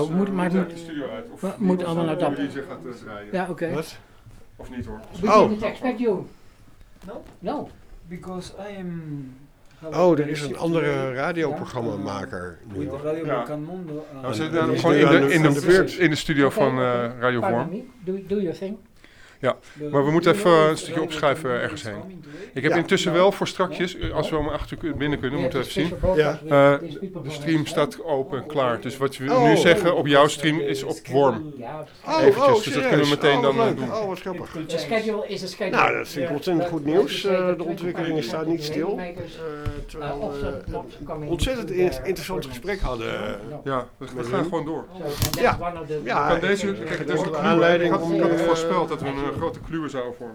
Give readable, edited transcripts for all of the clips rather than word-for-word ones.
Maar het moet de studio uit. Of moet allemaal naar Dam. die zich gaat draaien. Ja, oké. Wat? Of niet hoor. We didn't expect you. No, No. because I am. Oh, er is een andere radioprogrammamaker nu. With Radio Ja. Balkanmundo. We zitten die dan is gewoon nu aan de beurt. in de studio van Radio Pardon Vorm. me. Do your thing. Maar we moeten even een stukje opschuiven ergens heen. Ik heb intussen wel voor strakjes, als we om 8 uur binnen kunnen, moeten we even zien. De stream staat open en klaar. Dus wat we nu zeggen op jouw stream is op Worm. Eventjes, dus dat kunnen we meteen dan doen. Oh, wat grappig. De schedule is een schedule. Nou, dat vind ik ontzettend goed nieuws. De ontwikkelingen staan niet stil. Terwijl we een ontzettend interessant gesprek hadden. Ja, we gaan gewoon door. Ja. Kan deze, kijk, deze de aanleiding om... ik had het voorspeld dat we een grote kluwe zouden vormen.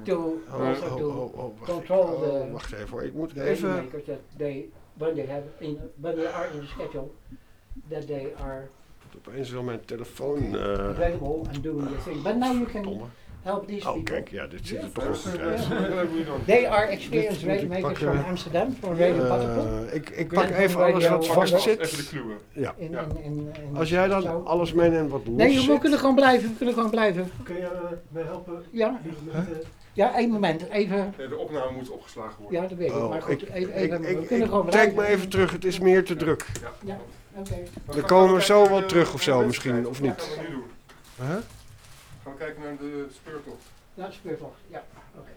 Wacht even hoor, ik moet The even... makers that they when they are in the schedule that they are Opeens wel mijn telefoon... available and doing the thing. But now you can Domme. help these Oh, people. kijk, ja, dit ziet er toch wel goed uit. They are experienced radio makers from Amsterdam, from Radio Patapon. Ik pak even alles wat vast Even de zit. kluwe. Ja. In Als jij dan alles meeneemt wat los Nee, we zit. kunnen gewoon blijven. Kun je mij helpen? Ja. Ja, één moment. Even. De opname moet opgeslagen worden. Ja, dat weet ik. Oh, Maar goed, even. We ik kunnen gewoon trek blijven. me even terug, het is meer te druk. Ja, oké. Dan komen we zo wel terug of zo misschien, of niet? Wat gaan we nu doen? Huh? Gaan we kijken naar de speurtocht. Ja, speurtocht. Ja, oké.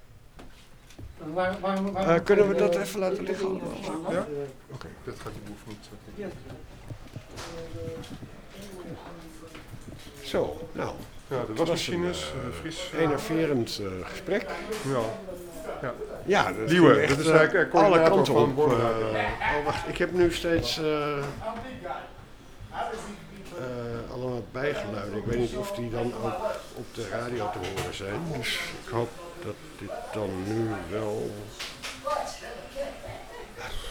Kunnen we dat even laten liggen allemaal? Ja? Oké. Dit gaat die boel niet zetten. Zo, nou, Ja, de wasmachines, de vries. enerverend gesprek. Ja. Ja, dat Liewe, ging echt, dat is eigenlijk alle coördinator kanten van op. Born. Oh, wacht, ik heb nu steeds allemaal bijgeluiden. Ik weet niet of die dan ook op de radio te horen zijn. Dus ik hoop dat dit dan nu wel